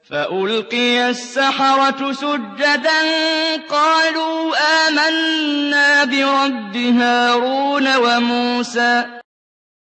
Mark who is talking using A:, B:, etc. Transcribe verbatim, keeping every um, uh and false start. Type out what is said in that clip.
A: فَأُلْقِيَ السَّحَرَةُ سُجَّدًا قَالُوا آمَنَّا بِرَبِّ هَارُونَ وَمُوسَىٰ